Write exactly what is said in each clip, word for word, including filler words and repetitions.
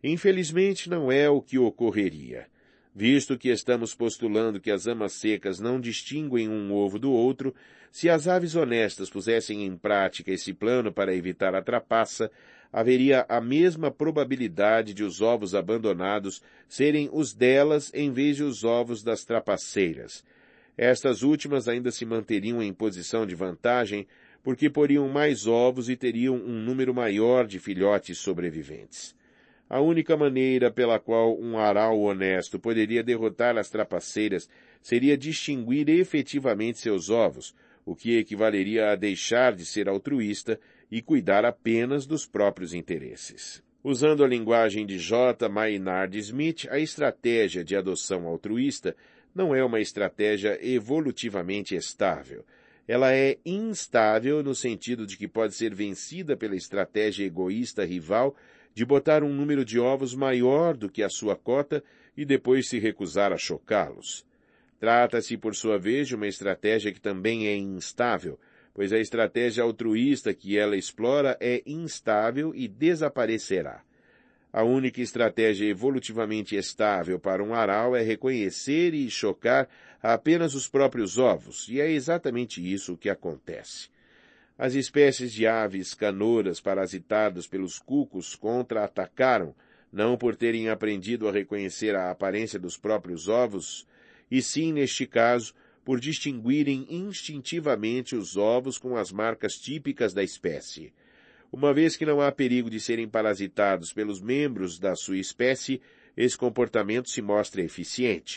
Infelizmente, não é o que ocorreria. Visto que estamos postulando que as amas secas não distinguem um ovo do outro, se as aves honestas pusessem em prática esse plano para evitar a trapaça, haveria a mesma probabilidade de os ovos abandonados serem os delas em vez de os ovos das trapaceiras. Estas últimas ainda se manteriam em posição de vantagem porque poriam mais ovos e teriam um número maior de filhotes sobreviventes. A única maneira pela qual um aral honesto poderia derrotar as trapaceiras seria distinguir efetivamente seus ovos, o que equivaleria a deixar de ser altruísta e cuidar apenas dos próprios interesses. Usando a linguagem de J. Maynard Smith, a estratégia de adoção altruísta não é uma estratégia evolutivamente estável. Ela é instável no sentido de que pode ser vencida pela estratégia egoísta rival de botar um número de ovos maior do que a sua cota e depois se recusar a chocá-los. Trata-se, por sua vez, de uma estratégia que também é instável, pois a estratégia altruísta que ela explora é instável e desaparecerá. A única estratégia evolutivamente estável para um aral é reconhecer e chocar apenas os próprios ovos, e é exatamente isso que acontece. As espécies de aves canoras parasitadas pelos cucos contra-atacaram, não por terem aprendido a reconhecer a aparência dos próprios ovos, e sim, neste caso, por distinguirem instintivamente os ovos com as marcas típicas da espécie. Uma vez que não há perigo de serem parasitados pelos membros da sua espécie, esse comportamento se mostra eficiente.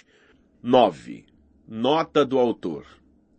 nove. Nota do autor.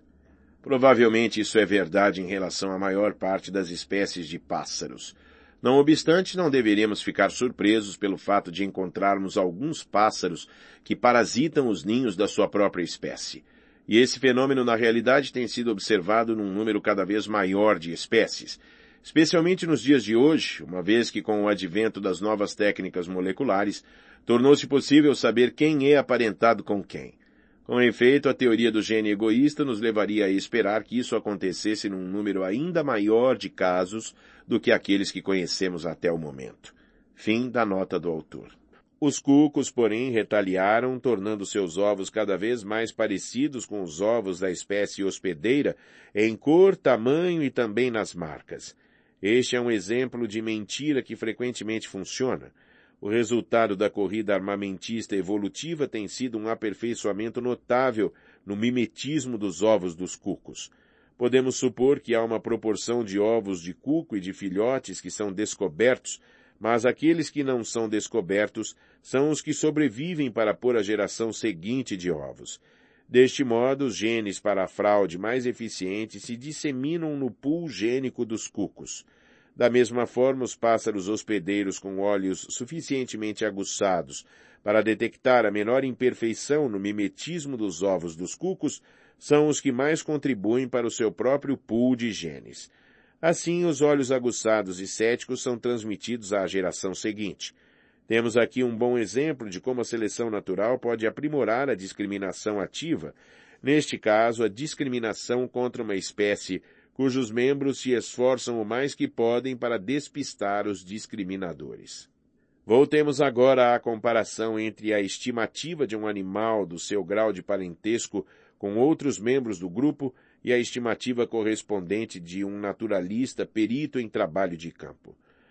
Provavelmente isso é verdade em relação à maior parte das espécies de pássaros. Não obstante, não deveríamos ficar surpresos pelo fato de encontrarmos alguns pássaros que parasitam os ninhos da sua própria espécie. E esse fenômeno, na realidade, tem sido observado num número cada vez maior de espécies, especialmente nos dias de hoje, uma vez que com o advento das novas técnicas moleculares, tornou-se possível saber quem é aparentado com quem. Com efeito, a teoria do gene egoísta nos levaria a esperar que isso acontecesse num número ainda maior de casos do que aqueles que conhecemos até o momento. Fim da nota do autor. Os cucos, porém, retaliaram, tornando seus ovos cada vez mais parecidos com os ovos da espécie hospedeira em cor, tamanho e também nas marcas. Este é um exemplo de mentira que frequentemente funciona. O resultado da corrida armamentista evolutiva tem sido um aperfeiçoamento notável no mimetismo dos ovos dos cucos. Podemos supor que há uma proporção de ovos de cuco e de filhotes que são descobertos, mas aqueles que não são descobertos são os que sobrevivem para pôr a geração seguinte de ovos. Deste modo, os genes para a fraude mais eficientes se disseminam no pool gênico dos cucos. Da mesma forma, os pássaros hospedeiros com olhos suficientemente aguçados para detectar a menor imperfeição no mimetismo dos ovos dos cucos são os que mais contribuem para o seu próprio pool de genes. Assim, os olhos aguçados e céticos são transmitidos à geração seguinte. Temos aqui um bom exemplo de como a seleção natural pode aprimorar a discriminação ativa, neste caso, a discriminação contra uma espécie cujos membros se esforçam o mais que podem para despistar os discriminadores. Voltemos agora à comparação entre a estimativa de um animal do seu grau de parentesco com outros membros do grupo e a estimativa correspondente de um naturalista perito em trabalho de campo.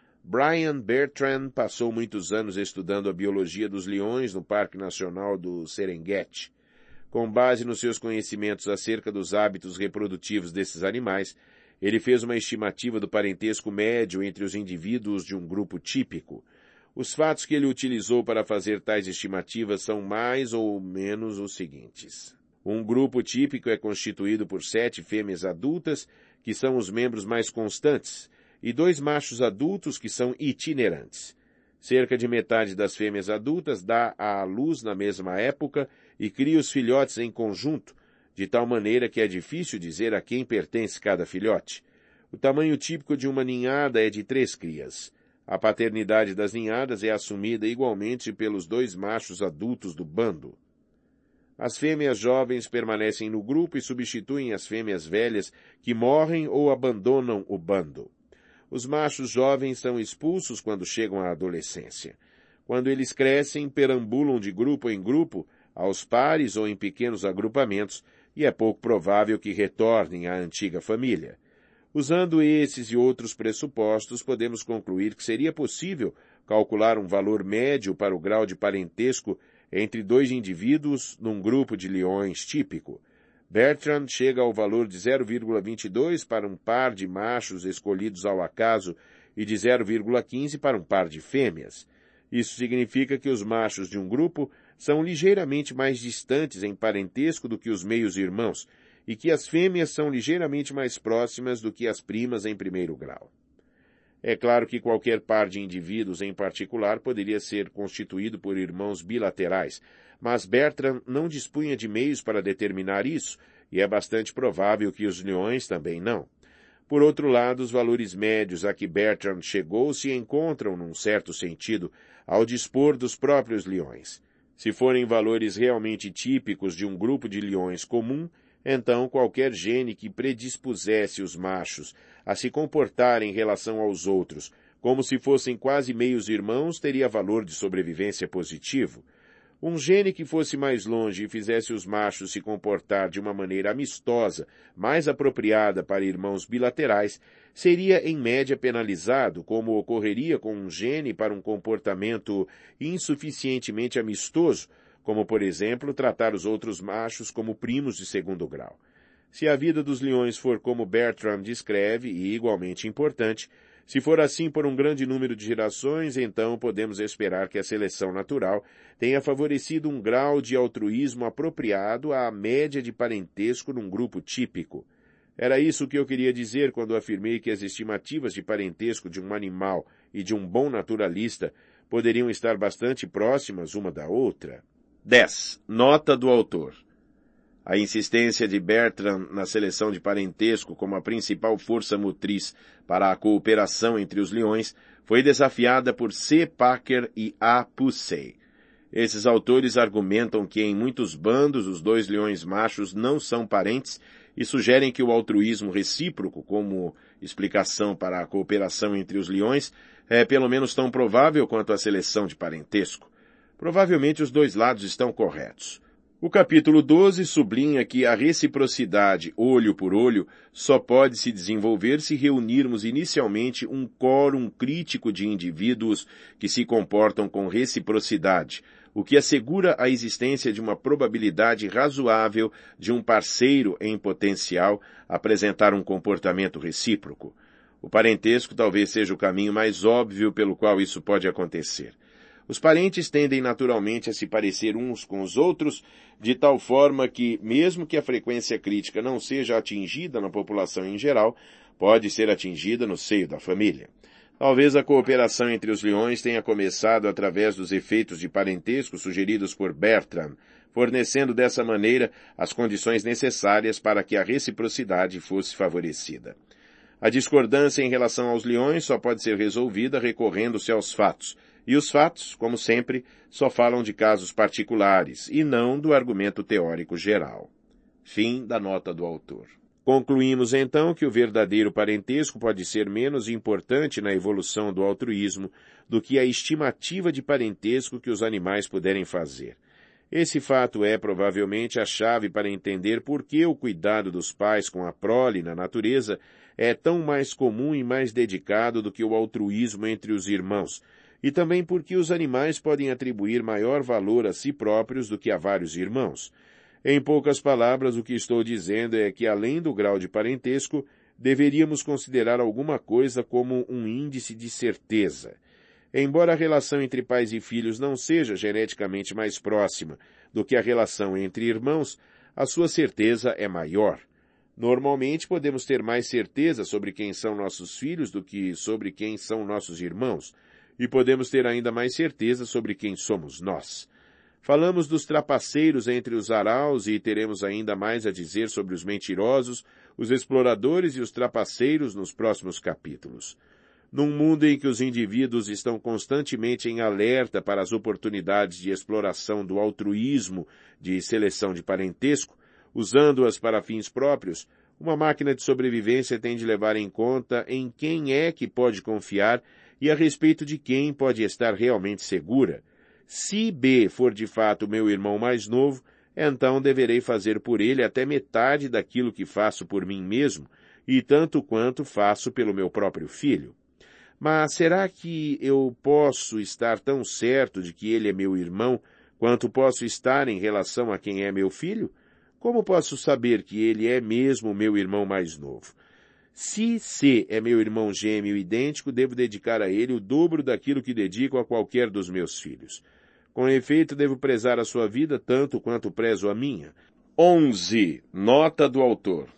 Brian Bertrand passou muitos anos estudando a biologia dos leões no Parque Nacional do Serengeti. Com base nos seus conhecimentos acerca dos hábitos reprodutivos desses animais, ele fez uma estimativa do parentesco médio entre os indivíduos de um grupo típico. Os fatos que ele utilizou para fazer tais estimativas são mais ou menos os seguintes. Um grupo típico é constituído por sete fêmeas adultas, que são os membros mais constantes, e dois machos adultos, que são itinerantes. Cerca de metade das fêmeas adultas dá à luz na mesma época e cria os filhotes em conjunto, de tal maneira que é difícil dizer a quem pertence cada filhote. O tamanho típico de uma ninhada é de três crias. A paternidade das ninhadas é assumida igualmente pelos dois machos adultos do bando. As fêmeas jovens permanecem no grupo e substituem as fêmeas velhas que morrem ou abandonam o bando. Os machos jovens são expulsos quando chegam à adolescência. quando eles crescem, perambulam de grupo em grupo, aos pares ou em pequenos agrupamentos, e é pouco provável que retornem à antiga família. Usando esses e outros pressupostos, podemos concluir que seria possível calcular um valor médio para o grau de parentesco entre dois indivíduos num grupo de leões típico. Bertrand chega ao valor de zero vírgula vinte e dois para um par de machos escolhidos ao acaso e de zero vírgula quinze para um par de fêmeas. Isso significa que os machos de um grupo são ligeiramente mais distantes em parentesco do que os meios-irmãos, e que as fêmeas são ligeiramente mais próximas do que as primas em primeiro grau. É claro que qualquer par de indivíduos em particular poderia ser constituído por irmãos bilaterais, mas Bertrand não dispunha de meios para determinar isso, e é bastante provável que os leões também não. Por outro lado, os valores médios a que Bertrand chegou se encontram, num certo sentido, ao dispor dos próprios leões. Se forem valores realmente típicos de um grupo de leões comum, então qualquer gene que predispusesse os machos a se comportar em relação aos outros como se fossem quase meios irmãos teria valor de sobrevivência positivo. Um gene que fosse mais longe e fizesse os machos se comportar de uma maneira amistosa, mais apropriada para irmãos bilaterais, seria em média penalizado, como ocorreria com um gene para um comportamento insuficientemente amistoso, como, por exemplo, tratar os outros machos como primos de segundo grau. Se a vida dos leões for como Bertrand descreve, e igualmente importante, se for assim por um grande número de gerações, então podemos esperar que a seleção natural tenha favorecido um grau de altruísmo apropriado à média de parentesco num grupo típico. Era isso que eu queria dizer quando afirmei que as estimativas de parentesco de um animal e de um bom naturalista poderiam estar bastante próximas uma da outra. dez. Nota do autor. A insistência de Bertrand na seleção de parentesco como a principal força motriz para a cooperação entre os leões foi desafiada por C. Packer e A. Pusey. Esses autores argumentam que em muitos bandos os dois leões machos não são parentes e sugerem que o altruísmo recíproco, como explicação para a cooperação entre os leões, é pelo menos tão provável quanto a seleção de parentesco. Provavelmente os dois lados estão corretos. O capítulo doze sublinha que a reciprocidade olho por olho só pode se desenvolver se reunirmos inicialmente um quórum crítico de indivíduos que se comportam com reciprocidade, o que assegura a existência de uma probabilidade razoável de um parceiro em potencial apresentar um comportamento recíproco. O parentesco talvez seja o caminho mais óbvio pelo qual isso pode acontecer. Os parentes tendem naturalmente a se parecer uns com os outros, de tal forma que, mesmo que a frequência crítica não seja atingida na população em geral, pode ser atingida no seio da família. Talvez a cooperação entre os leões tenha começado através dos efeitos de parentesco sugeridos por Bertrand, fornecendo dessa maneira as condições necessárias para que a reciprocidade fosse favorecida. A discordância em relação aos leões só pode ser resolvida recorrendo-se aos fatos, e os fatos, como sempre, só falam de casos particulares, e não do argumento teórico geral. Fim da nota do autor. Concluímos então que o verdadeiro parentesco pode ser menos importante na evolução do altruísmo do que a estimativa de parentesco que os animais puderem fazer. Esse fato é provavelmente a chave para entender por que o cuidado dos pais com a prole na natureza é tão mais comum e mais dedicado do que o altruísmo entre os irmãos, e também porque os animais podem atribuir maior valor a si próprios do que a vários irmãos. Em poucas palavras, o que estou dizendo é que, além do grau de parentesco, deveríamos considerar alguma coisa como um índice de certeza. Embora a relação entre pais e filhos não seja geneticamente mais próxima do que a relação entre irmãos, a sua certeza é maior. Normalmente podemos ter mais certeza sobre quem são nossos filhos do que sobre quem são nossos irmãos, e podemos ter ainda mais certeza sobre quem somos nós. Falamos dos trapaceiros entre os araus e teremos ainda mais a dizer sobre os mentirosos, os exploradores e os trapaceiros nos próximos capítulos. Num mundo em que os indivíduos estão constantemente em alerta para as oportunidades de exploração do altruísmo de seleção de parentesco, usando-as para fins próprios, uma máquina de sobrevivência tem de levar em conta em quem é que pode confiar e a respeito de quem pode estar realmente segura. Se B for de fato meu irmão mais novo, então deverei fazer por ele até metade daquilo que faço por mim mesmo, e tanto quanto faço pelo meu próprio filho. Mas será que eu posso estar tão certo de que ele é meu irmão, quanto posso estar em relação a quem é meu filho? Como posso saber que ele é mesmo meu irmão mais novo? Se C é meu irmão gêmeo idêntico, devo dedicar a ele o dobro daquilo que dedico a qualquer dos meus filhos. Com efeito, devo prezar a sua vida tanto quanto prezo a minha. onze. Nota do autor.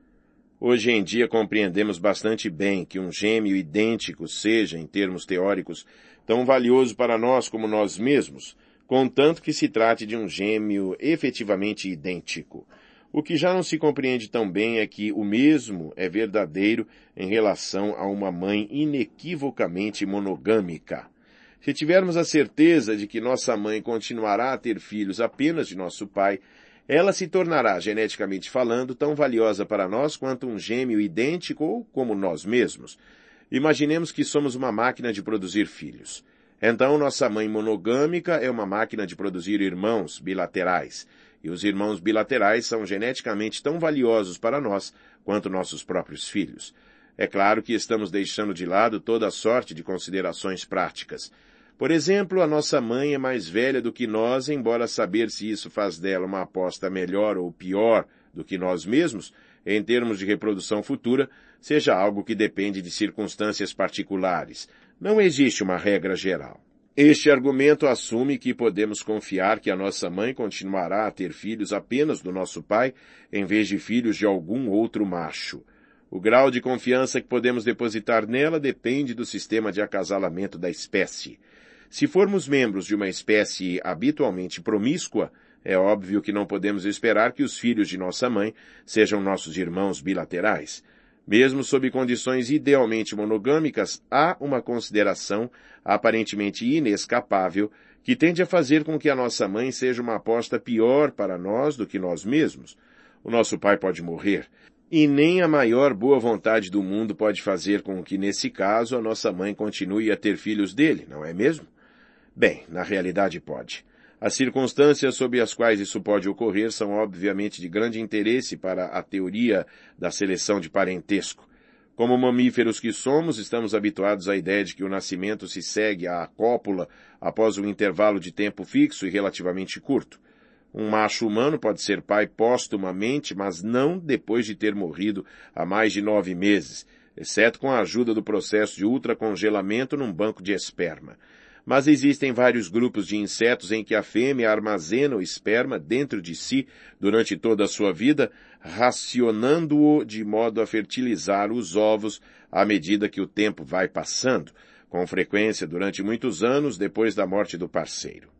Hoje em dia compreendemos bastante bem que um gêmeo idêntico seja, em termos teóricos, tão valioso para nós como nós mesmos, contanto que se trate de um gêmeo efetivamente idêntico. O que já não se compreende tão bem é que o mesmo é verdadeiro em relação a uma mãe inequivocamente monogâmica. Se tivermos a certeza de que nossa mãe continuará a ter filhos apenas de nosso pai, ela se tornará, geneticamente falando, tão valiosa para nós quanto um gêmeo idêntico ou como nós mesmos. Imaginemos que somos uma máquina de produzir filhos. Então, nossa mãe monogâmica é uma máquina de produzir irmãos bilaterais, e os irmãos bilaterais são geneticamente tão valiosos para nós quanto nossos próprios filhos. É claro que estamos deixando de lado toda a sorte de considerações práticas. Por exemplo, a nossa mãe é mais velha do que nós, embora saber se isso faz dela uma aposta melhor ou pior do que nós mesmos, em termos de reprodução futura, seja algo que depende de circunstâncias particulares. Não existe uma regra geral. Este argumento assume que podemos confiar que a nossa mãe continuará a ter filhos apenas do nosso pai, em vez de filhos de algum outro macho. O grau de confiança que podemos depositar nela depende do sistema de acasalamento da espécie. Se formos membros de uma espécie habitualmente promíscua, é óbvio que não podemos esperar que os filhos de nossa mãe sejam nossos irmãos bilaterais. Mesmo sob condições idealmente monogâmicas, há uma consideração aparentemente inescapável que tende a fazer com que a nossa mãe seja uma aposta pior para nós do que nós mesmos. O nosso pai pode morrer, e nem a maior boa vontade do mundo pode fazer com que, nesse caso, a nossa mãe continue a ter filhos dele, não é mesmo? Bem, na realidade pode. As circunstâncias sob as quais isso pode ocorrer são obviamente de grande interesse para a teoria da seleção de parentesco. Como mamíferos que somos, estamos habituados à ideia de que o nascimento se segue à cópula após um intervalo de tempo fixo e relativamente curto. Um macho humano pode ser pai póstumamente, mas não depois de ter morrido há mais de nove meses, exceto com a ajuda do processo de ultracongelamento num banco de esperma. Mas existem vários grupos de insetos em que a fêmea armazena o esperma dentro de si durante toda a sua vida, racionando-o de modo a fertilizar os ovos à medida que o tempo vai passando, com frequência durante muitos anos depois da morte do parceiro.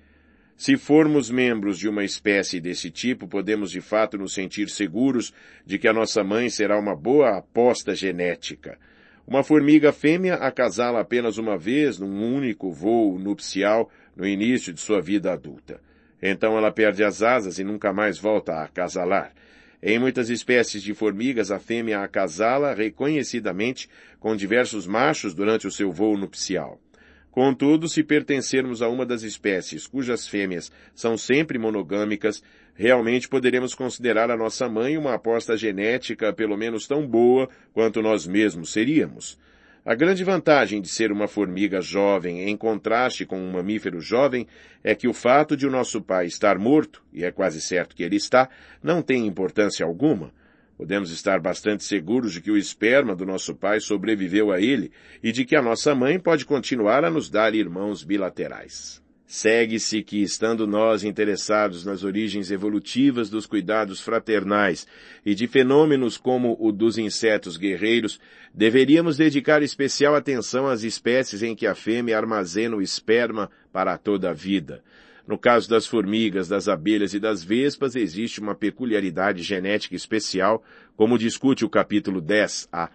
Se formos membros de uma espécie desse tipo, podemos de fato nos sentir seguros de que a nossa mãe será uma boa aposta genética. Uma formiga fêmea acasala apenas uma vez num único voo nupcial no início de sua vida adulta. Então ela perde as asas e nunca mais volta a acasalar. Em muitas espécies de formigas, a fêmea acasala reconhecidamente com diversos machos durante o seu voo nupcial. Contudo, se pertencermos a uma das espécies cujas fêmeas são sempre monogâmicas, realmente poderemos considerar a nossa mãe uma aposta genética pelo menos tão boa quanto nós mesmos seríamos. A grande vantagem de ser uma formiga jovem em contraste com um mamífero jovem é que o fato de o nosso pai estar morto, e é quase certo que ele está, não tem importância alguma. Podemos estar bastante seguros de que o esperma do nosso pai sobreviveu a ele e de que a nossa mãe pode continuar a nos dar irmãos bilaterais. Segue-se que, estando nós interessados nas origens evolutivas dos cuidados fraternais e de fenômenos como o dos insetos guerreiros, deveríamos dedicar especial atenção às espécies em que a fêmea armazena o esperma para toda a vida. No caso das formigas, das abelhas e das vespas, existe uma peculiaridade genética especial, como discute o capítulo dez, a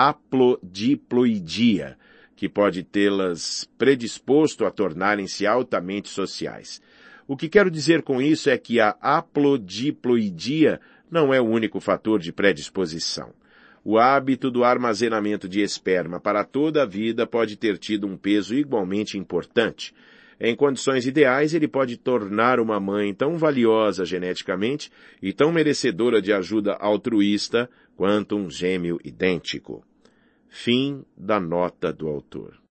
haplodiploidia, que pode tê-las predisposto a tornarem-se altamente sociais. O que quero dizer com isso é que a haplodiploidia não é o único fator de predisposição. o hábito do armazenamento de esperma para toda a vida pode ter tido um peso igualmente importante. Em condições ideais, ele pode tornar uma mãe tão valiosa geneticamente e tão merecedora de ajuda altruísta quanto um gêmeo idêntico. Fim da nota do autor.